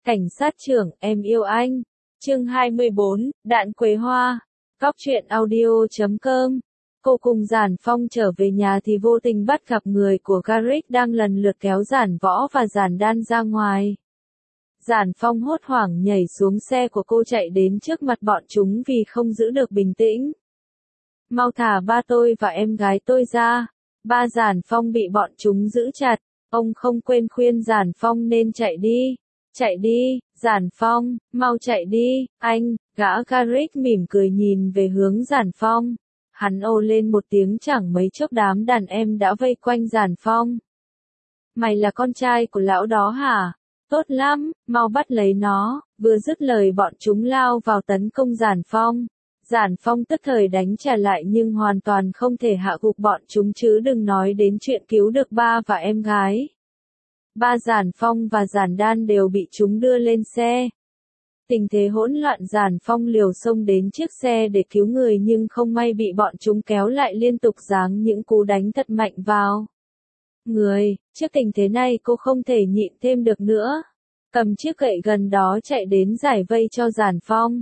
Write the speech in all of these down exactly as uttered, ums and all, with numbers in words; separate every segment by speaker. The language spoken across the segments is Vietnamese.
Speaker 1: Cảnh sát trưởng, em yêu anh. Chương hai mươi bốn, Đạn Quế Hoa. Cóc truyện audio chấm com. Cô cùng Giản Phong trở về nhà thì vô tình bắt gặp người của Garrick đang lần lượt kéo Giản Võ và Giản Đan ra ngoài. Giản Phong hốt hoảng nhảy xuống xe của cô chạy đến trước mặt bọn chúng vì không giữ được bình tĩnh. Mau thả ba tôi và em gái tôi ra. Ba Giản Phong bị bọn chúng giữ chặt. Ông không quên khuyên Giản Phong nên chạy đi. Chạy đi, Giản Phong, mau chạy đi, anh. Gã Garrick mỉm cười nhìn về hướng Giản Phong. Hắn ồ lên một tiếng, chẳng mấy chốc đám đàn em đã vây quanh Giản Phong. Mày là con trai của lão đó hả? Tốt lắm, mau bắt lấy nó. Vừa dứt lời bọn chúng lao vào tấn công Giản Phong. Giản Phong tức thời đánh trả lại nhưng hoàn toàn không thể hạ gục bọn chúng, chứ đừng nói đến chuyện cứu được ba và em gái. Ba Giản Phong và Giản Đan đều bị chúng đưa lên xe. Tình thế hỗn loạn, Giản Phong liều xông đến chiếc xe để cứu người nhưng không may bị bọn chúng kéo lại, liên tục giáng những cú đánh thật mạnh vào người. Trước tình thế này cô không thể nhịn thêm được nữa. Cầm chiếc gậy gần đó chạy đến giải vây cho Giản Phong.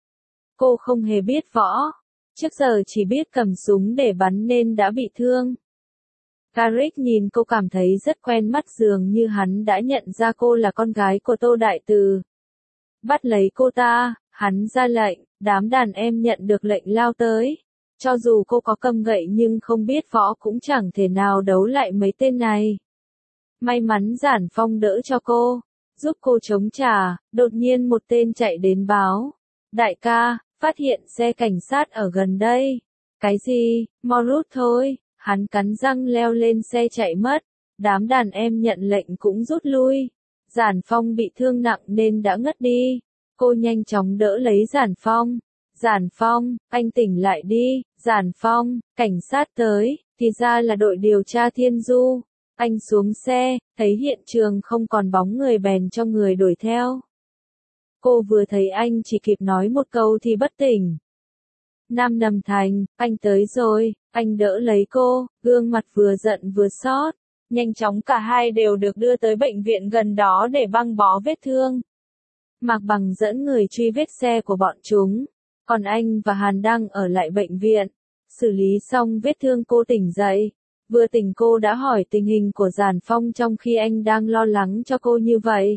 Speaker 1: Cô không hề biết võ. Trước giờ chỉ biết cầm súng để bắn nên đã bị thương. Garrick nhìn cô cảm thấy rất quen mắt, dường như hắn đã nhận ra cô là con gái của Tô Đại Từ. Bắt lấy cô ta, hắn ra lệnh, đám đàn em nhận được lệnh lao tới. Cho dù cô có cầm gậy nhưng không biết võ cũng chẳng thể nào đấu lại mấy tên này. May mắn Giản Phong đỡ cho cô, giúp cô chống trả. Đột nhiên một tên chạy đến báo. Đại ca, phát hiện xe cảnh sát ở gần đây. Cái gì, mau rút thôi. Hắn cắn răng leo lên xe chạy mất. Đám đàn em nhận lệnh cũng rút lui. Giản Phong bị thương nặng nên đã ngất đi. Cô nhanh chóng đỡ lấy Giản Phong. Giản Phong, anh tỉnh lại đi. Giản Phong, cảnh sát tới. Thì ra là đội điều tra Thiên Du. Anh xuống xe, thấy hiện trường không còn bóng người bèn cho người đuổi theo. Cô vừa thấy anh chỉ kịp nói một câu thì bất tỉnh. Nam Nầm Thành, anh tới rồi. Anh đỡ lấy cô, gương mặt vừa giận vừa xót. Nhanh chóng cả hai đều được đưa tới bệnh viện gần đó để băng bó vết thương. Mạc Bằng dẫn người truy vết xe của bọn chúng. Còn anh và Hàn đang ở lại bệnh viện. Xử lý xong vết thương cô tỉnh dậy. Vừa tỉnh cô đã hỏi tình hình của Giản Phong trong khi anh đang lo lắng cho cô như vậy.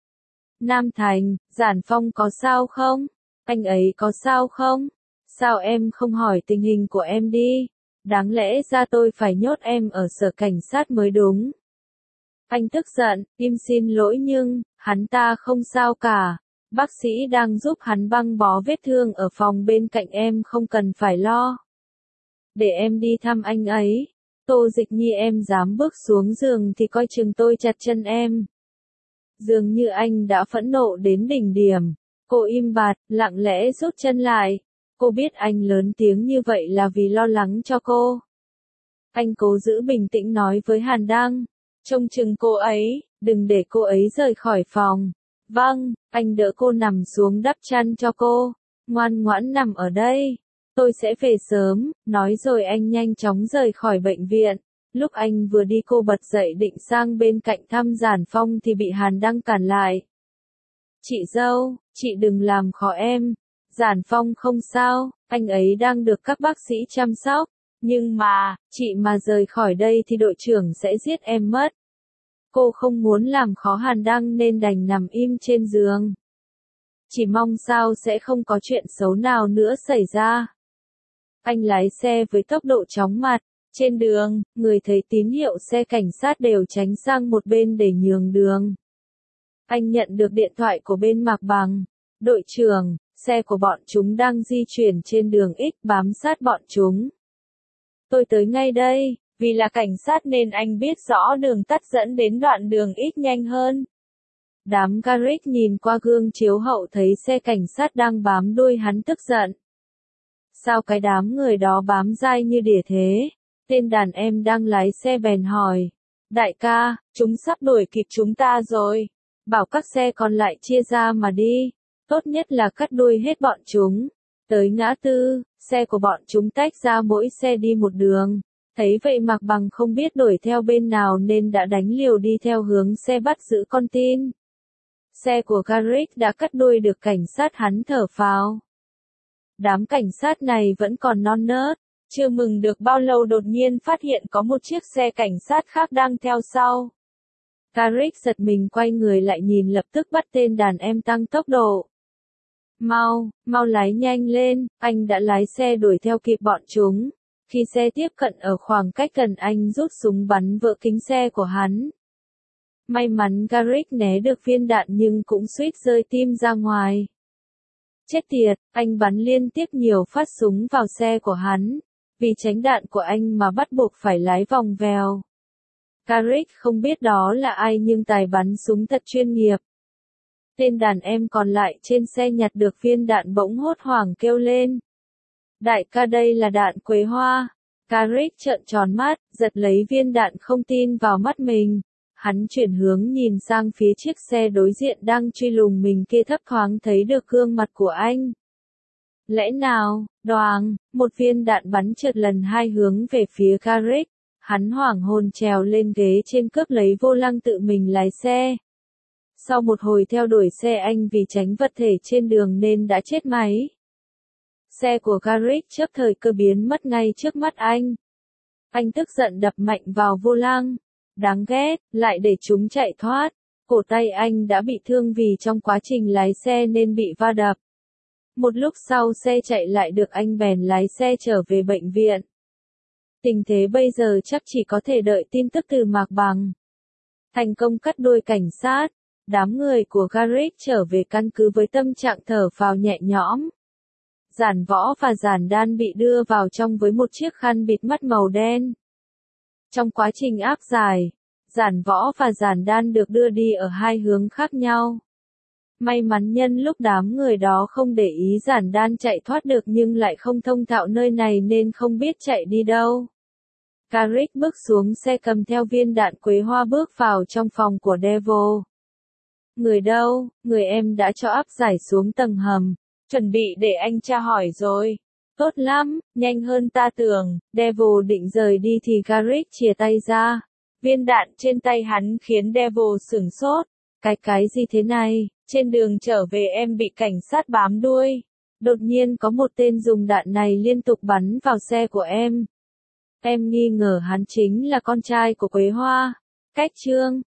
Speaker 1: Nam Thành, Giản Phong có sao không? Anh ấy có sao không? Sao em không hỏi tình hình của em đi? Đáng lẽ ra tôi phải nhốt em ở sở cảnh sát mới đúng. Anh tức giận, im xin lỗi nhưng, hắn ta không sao cả. Bác sĩ đang giúp hắn băng bó vết thương ở phòng bên cạnh, em không cần phải lo. Để em đi thăm anh ấy. Tô Dịch Nhi, em dám bước xuống giường thì coi chừng tôi chặt chân em. Dường như anh đã phẫn nộ đến đỉnh điểm. Cô im bặt, lặng lẽ rút chân lại. Cô biết anh lớn tiếng như vậy là vì lo lắng cho cô. Anh cố giữ bình tĩnh nói với Hàn Đăng. Trông chừng cô ấy, đừng để cô ấy rời khỏi phòng. Vâng, anh đỡ cô nằm xuống đắp chăn cho cô. Ngoan ngoãn nằm ở đây. Tôi sẽ về sớm, nói rồi anh nhanh chóng rời khỏi bệnh viện. Lúc anh vừa đi cô bật dậy định sang bên cạnh thăm Giản Phong thì bị Hàn Đăng cản lại. Chị dâu, chị đừng làm khó em. Giản Phong không sao, anh ấy đang được các bác sĩ chăm sóc. Nhưng mà, chị mà rời khỏi đây thì đội trưởng sẽ giết em mất. Cô không muốn làm khó Hàn Đăng nên đành nằm im trên giường. Chỉ mong sao sẽ không có chuyện xấu nào nữa xảy ra. Anh lái xe với tốc độ chóng mặt. Trên đường, người thấy tín hiệu xe cảnh sát đều tránh sang một bên để nhường đường. Anh nhận được điện thoại của bên Mạc Bằng. Đội trưởng, xe của bọn chúng đang di chuyển trên đường X, bám sát bọn chúng. Tôi tới ngay đây, vì là cảnh sát nên anh biết rõ đường tắt dẫn đến đoạn đường X nhanh hơn. Đám Garrick nhìn qua gương chiếu hậu thấy xe cảnh sát đang bám đuôi hắn, tức giận. Sao cái đám người đó bám dai như đỉa thế? Tên đàn em đang lái xe bèn hỏi. Đại ca, chúng sắp đuổi kịp chúng ta rồi. Bảo các xe còn lại chia ra mà đi. Tốt nhất là cắt đuôi hết bọn chúng. Tới ngã tư, xe của bọn chúng tách ra, mỗi xe đi một đường. Thấy vậy Mạc Bằng không biết đuổi theo bên nào nên đã đánh liều đi theo hướng xe bắt giữ con tin. xe của Garrick đã cắt đuôi được cảnh sát, hắn thở phào. Đám cảnh sát này vẫn còn non nớt, chưa mừng được bao lâu đột nhiên phát hiện có một chiếc xe cảnh sát khác đang theo sau. Garrick giật mình quay người lại nhìn, lập tức bắt tên đàn em tăng tốc độ. Mau, mau lái nhanh lên, anh đã lái xe đuổi theo kịp bọn chúng. Khi xe tiếp cận ở khoảng cách gần, anh rút súng bắn vỡ kính xe của hắn. May mắn Garrick né được viên đạn nhưng cũng suýt rơi tim ra ngoài. Chết tiệt, anh bắn liên tiếp nhiều phát súng vào xe của hắn. Vì tránh đạn của anh mà bắt buộc phải lái vòng vèo. Garrick không biết đó là ai nhưng tài bắn súng thật chuyên nghiệp. Tên đàn em còn lại trên xe nhặt được viên đạn bỗng hốt hoảng kêu lên. Đại ca, đây là đạn quế hoa. Garrick trợn tròn mắt, giật lấy viên đạn, không tin vào mắt mình. Hắn chuyển hướng nhìn sang phía chiếc xe đối diện đang truy lùng mình kia, thấp thoáng thấy được gương mặt của anh. Lẽ nào, đoàng, một viên đạn bắn trượt lần hai hướng về phía Garrick. Hắn hoảng hồn trèo lên ghế trên, cướp lấy vô lăng tự mình lái xe. Sau một hồi theo đuổi xe, anh vì tránh vật thể trên đường nên đã chết máy. Xe của Garrick chớp thời cơ biến mất ngay trước mắt anh. Anh tức giận đập mạnh vào vô lăng. Đáng ghét, lại để chúng chạy thoát. Cổ tay anh đã bị thương vì trong quá trình lái xe nên bị va đập. Một lúc sau xe chạy lại được, anh bèn lái xe trở về bệnh viện. Tình thế bây giờ chắc chỉ có thể đợi tin tức từ Mạc Bằng. Thành công cắt đuôi cảnh sát, đám người của Garrick trở về căn cứ với tâm trạng thở phào nhẹ nhõm. Giản Võ và Giản Đan bị đưa vào trong với một chiếc khăn bịt mắt màu đen. Trong quá trình áp giải, Giản Võ và Giản Đan được đưa đi ở hai hướng khác nhau. May mắn nhân lúc đám người đó không để ý, Giản Đan chạy thoát được nhưng lại không thông thạo nơi này nên không biết chạy đi đâu. Garrick bước xuống xe cầm theo viên đạn quế hoa, bước vào trong phòng của Devil. Người đâu, người em đã cho áp giải xuống tầng hầm, chuẩn bị để anh tra hỏi rồi. Tốt lắm, nhanh hơn ta tưởng. Devil định rời đi thì Garrick chìa tay ra. Viên đạn trên tay hắn khiến Devil sửng sốt. Cái cái gì thế này? Trên đường trở về em bị cảnh sát bám đuôi. Đột nhiên có một tên dùng đạn này liên tục bắn vào xe của em. Em nghi ngờ hắn chính là con trai của Quế Hoa. Cách chương